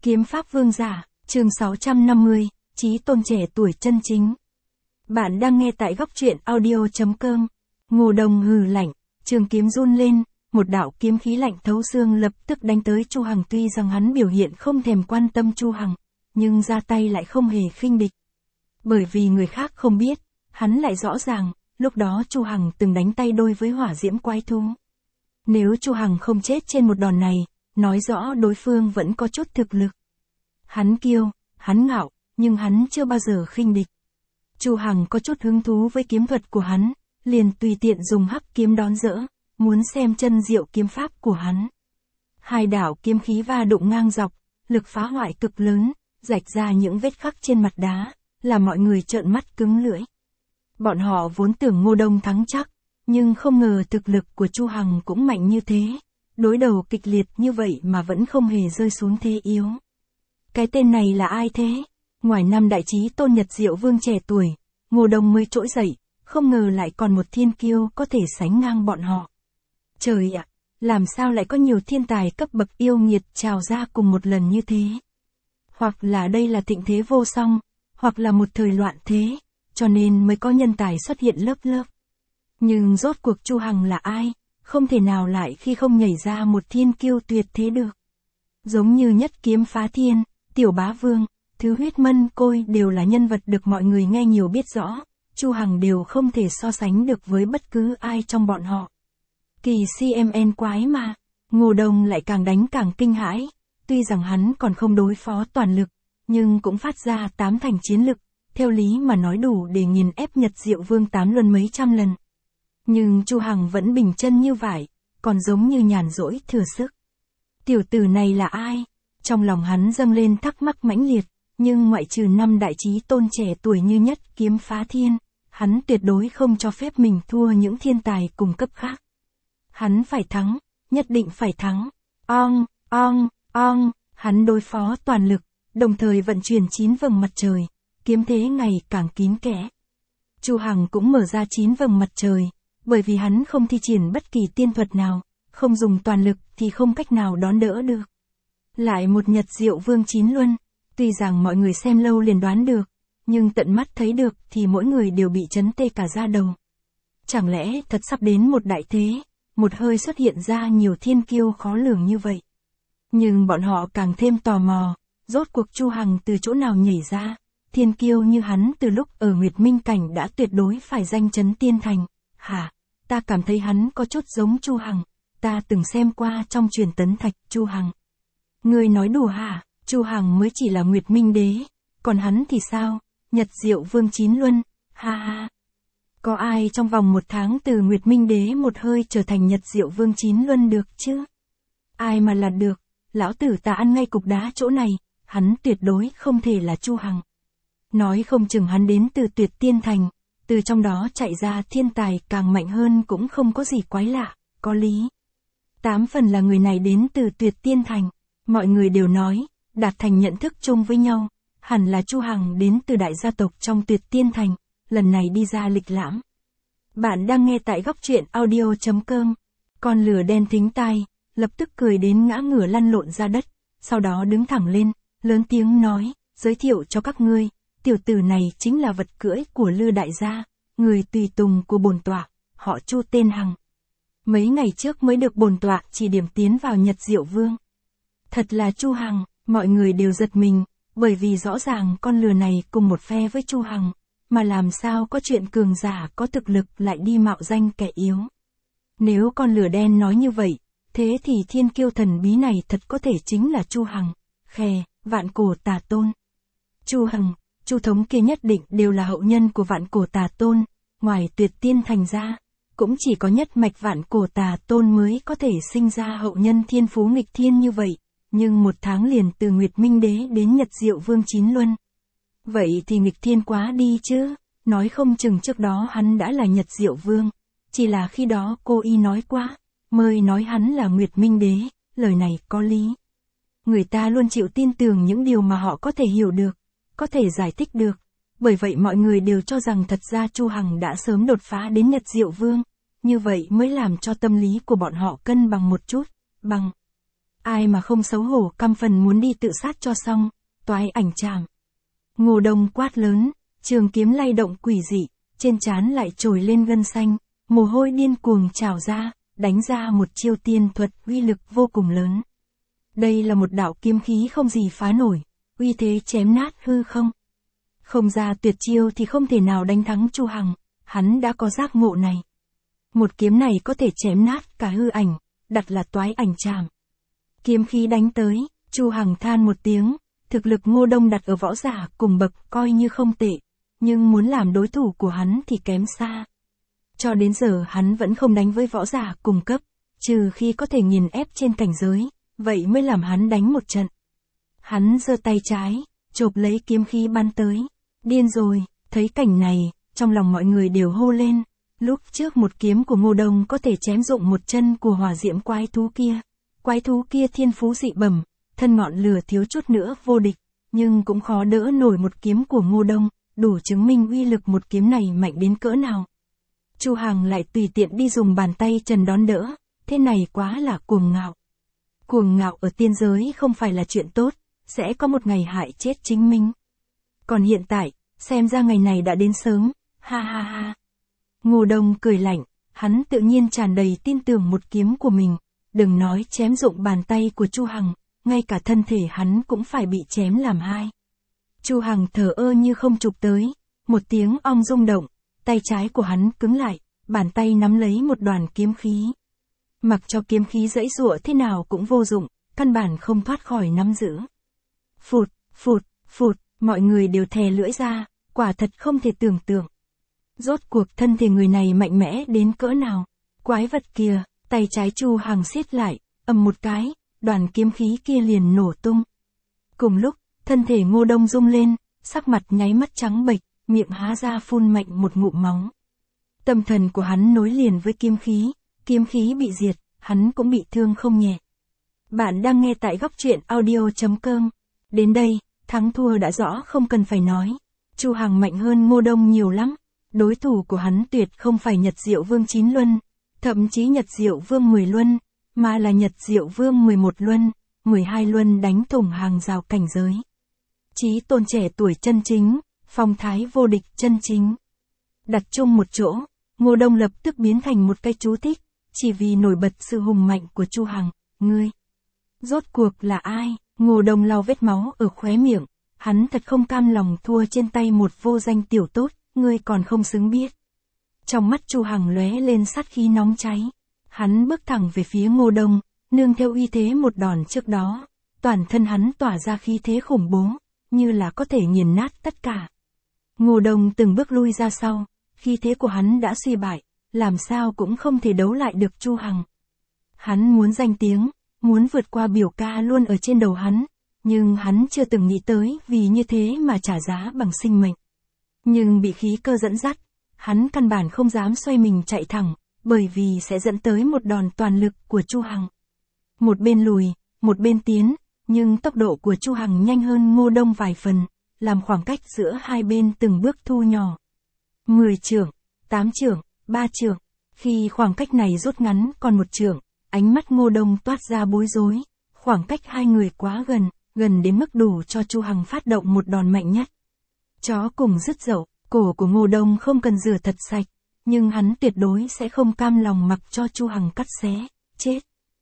Kiếm pháp vương giả, chương 650, chí tôn trẻ tuổi chân chính. Bạn đang nghe tại góc truyện audio.com. Ngô Đồng hừ lạnh, trường kiếm run lên, một đạo kiếm khí lạnh thấu xương lập tức đánh tới Chu Hằng. Tuy rằng hắn biểu hiện không thèm quan tâm Chu Hằng, nhưng ra tay lại không hề khinh địch. Bởi vì người khác không biết, hắn lại rõ ràng, lúc đó Chu Hằng từng đánh tay đôi với hỏa diễm quái thú. Nếu Chu Hằng không chết trên một đòn này, nói rõ đối phương vẫn có chút thực lực. Hắn kiêu, hắn ngạo, nhưng hắn chưa bao giờ khinh địch. Chu Hằng có chút hứng thú với kiếm thuật của hắn, liền tùy tiện dùng hắc kiếm đón dỡ, muốn xem chân diệu kiếm pháp của hắn. Hai đạo kiếm khí va đụng ngang dọc, lực phá hoại cực lớn, rạch ra những vết khắc trên mặt đá, làm mọi người trợn mắt cứng lưỡi. Bọn họ vốn tưởng Ngô Đông thắng chắc, nhưng không ngờ thực lực của Chu Hằng cũng mạnh như thế, đối đầu kịch liệt như vậy mà vẫn không hề rơi xuống thế yếu. Cái tên này là ai thế? Ngoài năm đại chí tôn Nhật Diệu Vương trẻ tuổi, Ngô Đông mới trỗi dậy, không ngờ lại còn một thiên kiêu có thể sánh ngang bọn họ. Trời ạ, làm sao lại có nhiều thiên tài cấp bậc yêu nghiệt trào ra cùng một lần như thế? Hoặc là đây là thịnh thế vô song, hoặc là một thời loạn thế, cho nên mới có nhân tài xuất hiện lớp lớp. Nhưng rốt cuộc Chu Hằng là ai? Không thể nào lại khi không nhảy ra một thiên kiêu tuyệt thế được. Giống như nhất kiếm phá thiên, Tiểu Bá Vương, Thứ Huyết Mân Côi đều là nhân vật được mọi người nghe nhiều biết rõ, Chu Hằng đều không thể so sánh được với bất cứ ai trong bọn họ. Kỳ CMN quái mà, Ngô Đông lại càng đánh càng kinh hãi, tuy rằng hắn còn không đối phó toàn lực, nhưng cũng phát ra 8 thành chiến lực, theo lý mà nói đủ để nghiền ép Nhật Diệu Vương 8 luân mấy trăm lần. Nhưng Chu Hằng vẫn bình chân như vải, còn giống như nhàn rỗi thừa sức. Tiểu tử này là ai? Trong lòng hắn dâng lên thắc mắc mãnh liệt, nhưng ngoại trừ năm đại chí tôn trẻ tuổi như nhất kiếm phá thiên, hắn tuyệt đối không cho phép mình thua những thiên tài cùng cấp khác. Hắn phải thắng, nhất định phải thắng. Hắn đối phó toàn lực, đồng thời vận chuyển 9 vầng mặt trời, kiếm thế ngày càng kín kẽ. Chu Hằng cũng mở ra 9 vầng mặt trời, bởi vì hắn không thi triển bất kỳ tiên thuật nào, không dùng toàn lực thì không cách nào đón đỡ được. Lại một Nhật Diệu Vương 9 luân, tuy rằng mọi người xem lâu liền đoán được, nhưng tận mắt thấy được thì mỗi người đều bị chấn tê cả da đầu. Chẳng lẽ thật sắp đến một đại thế, một hơi xuất hiện ra nhiều thiên kiêu khó lường như vậy. Nhưng bọn họ càng thêm tò mò, rốt cuộc Chu Hằng từ chỗ nào nhảy ra, thiên kiêu như hắn từ lúc ở Nguyệt Minh Cảnh đã tuyệt đối phải danh chấn tiên thành. Hả, ta cảm thấy hắn có chút giống Chu Hằng, ta từng xem qua trong truyền tấn thạch Chu Hằng. Ngươi nói đùa hả? Chu Hằng mới chỉ là Nguyệt Minh Đế, còn hắn thì sao? Nhật Diệu Vương 9 luân, ha ha. Có ai trong vòng 1 tháng từ Nguyệt Minh Đế một hơi trở thành Nhật Diệu Vương 9 luân được chứ? Ai mà là được, lão tử ta ăn ngay cục đá chỗ này, hắn tuyệt đối không thể là Chu Hằng. Nói không chừng hắn đến từ Tuyệt Tiên Thành, từ trong đó chạy ra thiên tài càng mạnh hơn cũng không có gì quái lạ, có lý. 8 phần là người này đến từ Tuyệt Tiên Thành, mọi người đều nói, đạt thành nhận thức chung với nhau, hẳn là Chu Hằng đến từ đại gia tộc trong Tuyệt Tiên Thành, lần này đi ra lịch lãm. Bạn đang nghe tại góc truyện audio.com, con lửa đen thính tai, lập tức cười đến ngã ngửa lăn lộn ra đất, sau đó đứng thẳng lên, lớn tiếng nói, giới thiệu cho các ngươi, tiểu tử này chính là vật cưỡi của Lư đại gia, người tùy tùng của bổn tọa, họ Chu tên Hằng. Mấy ngày trước mới được bổn tọa chỉ điểm tiến vào Nhật Diệu Vương. Thật là Chu Hằng, mọi người đều giật mình, bởi vì rõ ràng con lừa này cùng một phe với Chu Hằng, mà làm sao có chuyện cường giả có thực lực lại đi mạo danh kẻ yếu. Nếu con lừa đen nói như vậy, thế thì thiên kiêu thần bí này thật có thể chính là Chu Hằng, Vạn Cổ Tà Tôn. Chu Hằng, Chu Thống kia nhất định đều là hậu nhân của Vạn Cổ Tà Tôn, ngoài Tuyệt Tiên Thành ra, cũng chỉ có nhất mạch Vạn Cổ Tà Tôn mới có thể sinh ra hậu nhân thiên phú nghịch thiên như vậy, nhưng 1 tháng liền từ Nguyệt Minh Đế đến Nhật Diệu Vương 9 luân. Vậy thì nghịch thiên quá đi chứ, nói không chừng trước đó hắn đã là Nhật Diệu Vương, chỉ là khi đó cô y nói quá, mới nói hắn là Nguyệt Minh Đế, lời này có lý. Người ta luôn chịu tin tưởng những điều mà họ có thể hiểu được, có thể giải thích được, bởi vậy mọi người đều cho rằng thật ra Chu Hằng đã sớm đột phá đến Nhật Diệu Vương, như vậy mới làm cho tâm lý của bọn họ cân bằng một chút, ai mà không xấu hổ căm phần muốn đi tự sát cho xong, toái ảnh trảm. Ngô Đông quát lớn, trường kiếm lay động quỷ dị, trên trán lại trồi lên gân xanh, mồ hôi điên cuồng trào ra, đánh ra một chiêu tiên thuật uy lực vô cùng lớn. Đây là một đạo kiếm khí không gì phá nổi, uy thế chém nát hư không. Không ra tuyệt chiêu thì không thể nào đánh thắng Chu Hằng, hắn đã có giác ngộ này. Một kiếm này có thể chém nát cả hư ảnh, đặt là toái ảnh trảm. Kiếm khí đánh tới, Chu Hằng than một tiếng, thực lực Ngô Đông đặt ở võ giả cùng bậc coi như không tệ, nhưng muốn làm đối thủ của hắn thì kém xa. Cho đến giờ hắn vẫn không đánh với võ giả cùng cấp, trừ khi có thể nghiền ép trên cảnh giới, vậy mới làm hắn đánh một trận. Hắn giơ tay trái, chộp lấy kiếm khí bắn tới. Điên rồi, thấy cảnh này, trong lòng mọi người đều hô lên. Lúc trước một kiếm của Ngô Đông có thể chém rụng một chân của hỏa diễm quái thú kia. Quái thú kia thiên phú dị bẩm, thân ngọn lửa thiếu chút nữa vô địch, nhưng cũng khó đỡ nổi một kiếm của Ngô Đông, đủ chứng minh uy lực một kiếm này mạnh đến cỡ nào. Chu Hằng lại tùy tiện đi dùng bàn tay trần đón đỡ, thế này quá là cuồng ngạo. Cuồng ngạo ở tiên giới không phải là chuyện tốt, sẽ có một ngày hại chết chính mình. Còn hiện tại, xem ra ngày này đã đến sớm, ha ha ha. Ngô Đông cười lạnh, hắn tự nhiên tràn đầy tin tưởng một kiếm của mình, đừng nói chém rụng bàn tay của Chu Hằng, ngay cả thân thể hắn cũng phải bị chém làm hai. Chu Hằng thờ ơ như không chụp tới, một tiếng ong rung động, tay trái của hắn cứng lại, bàn tay nắm lấy một đoàn kiếm khí. Mặc cho kiếm khí giãy giụa thế nào cũng vô dụng, căn bản không thoát khỏi nắm giữ. Phụt, phụt, phụt, mọi người đều thè lưỡi ra, quả thật không thể tưởng tượng. Rốt cuộc thân thể người này mạnh mẽ đến cỡ nào. Quái vật kia, tay trái Chu Hằng siết lại, ầm một cái, đoàn kiếm khí kia liền nổ tung. Cùng lúc, thân thể Ngô Đông rung lên, sắc mặt nháy mắt trắng bệch, miệng há ra phun mạnh một ngụm máu. Tâm thần của hắn nối liền với kiếm khí bị diệt, hắn cũng bị thương không nhẹ. Bạn đang nghe tại Góc Truyện Audio.com. Đến đây, thắng thua đã rõ không cần phải nói. Chu Hằng mạnh hơn Ngô Đông nhiều lắm. Đối thủ của hắn tuyệt không phải Nhật Diệu Vương 9 luân, thậm chí Nhật Diệu Vương 10 luân, mà là Nhật Diệu Vương 11 luân, 12 luân đánh thủng hàng rào cảnh giới. Chí tôn trẻ tuổi chân chính, phong thái vô địch chân chính. Đặt chung một chỗ, Ngô Đông lập tức biến thành một cái chú thích, chỉ vì nổi bật sự hùng mạnh của Chu Hằng. Ngươi, rốt cuộc là ai? Ngô Đông lau vết máu ở khóe miệng, hắn thật không cam lòng thua trên tay một vô danh tiểu tốt, ngươi còn không xứng biết. Trong mắt Chu Hằng lóe lên sát khí nóng cháy, hắn bước thẳng về phía Ngô Đông, nương theo uy thế một đòn trước đó, toàn thân hắn tỏa ra khí thế khủng bố, như là có thể nghiền nát tất cả. Ngô Đông từng bước lui ra sau, khí thế của hắn đã suy bại, làm sao cũng không thể đấu lại được Chu Hằng. Hắn muốn danh tiếng, muốn vượt qua biểu ca luôn ở trên đầu hắn, nhưng hắn chưa từng nghĩ tới vì như thế mà trả giá bằng sinh mệnh. Nhưng bị khí cơ dẫn dắt, hắn căn bản không dám xoay mình chạy thẳng, bởi vì sẽ dẫn tới một đòn toàn lực của Chu Hằng. Một bên lùi, một bên tiến, nhưng tốc độ của Chu Hằng nhanh hơn Ngô Đông vài phần, làm khoảng cách giữa hai bên từng bước thu nhỏ. 10 trượng, 8 trượng, 3 trượng, khi khoảng cách này rút ngắn còn 1 trượng, ánh mắt Ngô Đông toát ra bối rối, khoảng cách hai người quá gần, gần đến mức đủ cho Chu Hằng phát động một đòn mạnh nhất. Chó cùng dứt dậu, cổ của Ngô Đông không cần rửa thật sạch, nhưng hắn tuyệt đối sẽ không cam lòng mặc cho Chu Hằng cắt xé, chết.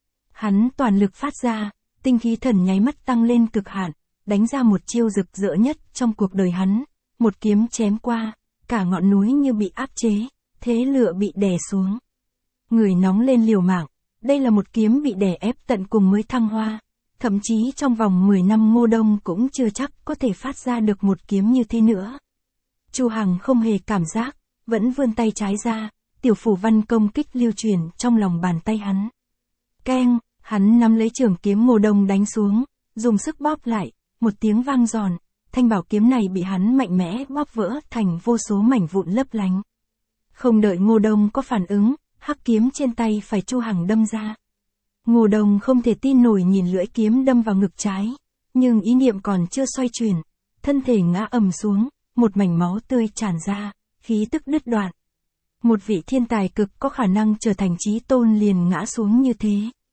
Hắn toàn lực phát ra, tinh khí thần nháy mắt tăng lên cực hạn, đánh ra một chiêu rực rỡ nhất trong cuộc đời hắn, một kiếm chém qua, cả ngọn núi như bị áp chế, thế lửa bị đè xuống. Người nóng lên liều mạng, đây là một kiếm bị đè ép tận cùng mới thăng hoa, thậm chí trong vòng 10 năm Ngô Đông cũng chưa chắc có thể phát ra được một kiếm như thế nữa. Chu Hằng không hề cảm giác, vẫn vươn tay trái ra, tiểu phủ văn công kích lưu truyền trong lòng bàn tay hắn. Keng, hắn nắm lấy trường kiếm Ngô Đông đánh xuống, dùng sức bóp lại, một tiếng vang giòn, thanh bảo kiếm này bị hắn mạnh mẽ bóp vỡ thành vô số mảnh vụn lấp lánh. Không đợi Ngô Đông có phản ứng, hắc kiếm trên tay phải Chu Hằng đâm ra. Ngô Đông không thể tin nổi nhìn lưỡi kiếm đâm vào ngực trái, nhưng ý niệm còn chưa xoay chuyển, thân thể ngã ầm xuống, một mảnh máu tươi tràn ra, khí tức đứt đoạn. Một vị thiên tài cực có khả năng trở thành chí tôn liền ngã xuống như thế.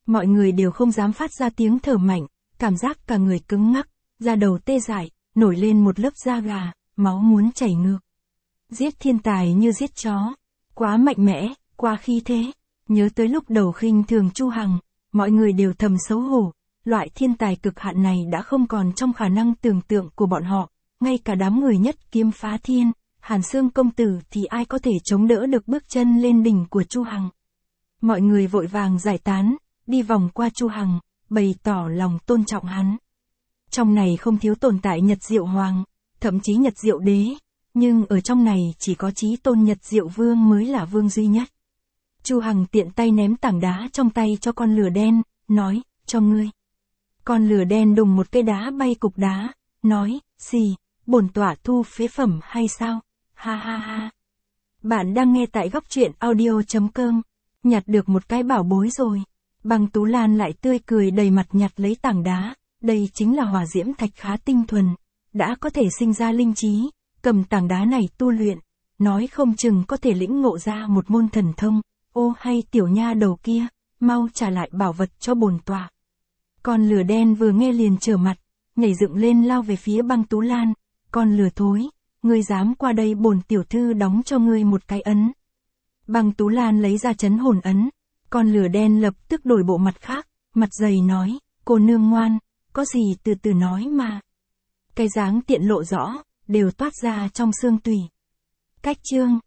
Mọi người đều không dám phát ra tiếng thở mạnh, cảm giác cả người cứng ngắc, da đầu tê dại, nổi lên một lớp da gà, máu muốn chảy ngược. Giết thiên tài như giết chó, quá mạnh mẽ, quá khí thế. Nhớ tới lúc đầu khinh thường Chu Hằng, mọi người đều thầm xấu hổ, loại thiên tài cực hạn này đã không còn trong khả năng tưởng tượng của bọn họ, ngay cả đám người nhất kiếm phá thiên, Hàn Xương công tử thì ai có thể chống đỡ được bước chân lên đỉnh của Chu Hằng. Mọi người vội vàng giải tán, đi vòng qua Chu Hằng, bày tỏ lòng tôn trọng hắn. Trong này không thiếu tồn tại Nhật Diệu Hoàng, thậm chí Nhật Diệu Đế, nhưng ở trong này chỉ có chí tôn Nhật Diệu Vương mới là vương duy nhất. Chu Hằng tiện tay ném tảng đá trong tay cho con lửa đen, nói, cho ngươi. Con lửa đen đùng một cây đá bay cục đá, nói, xì, bổn tọa thu phế phẩm hay sao, ha ha ha. Bạn đang nghe tại góc truyện audio.com, nhặt được một cái bảo bối rồi. Băng Tú Lan lại tươi cười đầy mặt nhặt lấy tảng đá, đây chính là hỏa diễm thạch khá tinh thuần, đã có thể sinh ra linh trí, cầm tảng đá này tu luyện, nói không chừng có thể lĩnh ngộ ra một môn thần thông. Ô hay tiểu nha đầu kia, mau trả lại bảo vật cho bổn tọa. Con lửa đen vừa nghe liền trở mặt, nhảy dựng lên lao về phía Băng Tú Lan. Con lửa thối, ngươi dám qua đây bổn tiểu thư đóng cho ngươi một cái ấn. Băng Tú Lan lấy ra trấn hồn ấn, con lửa đen lập tức đổi bộ mặt khác, mặt dày nói, cô nương ngoan, có gì từ từ nói mà. Cái dáng tiện lộ rõ, đều toát ra trong xương tủy. Cách chương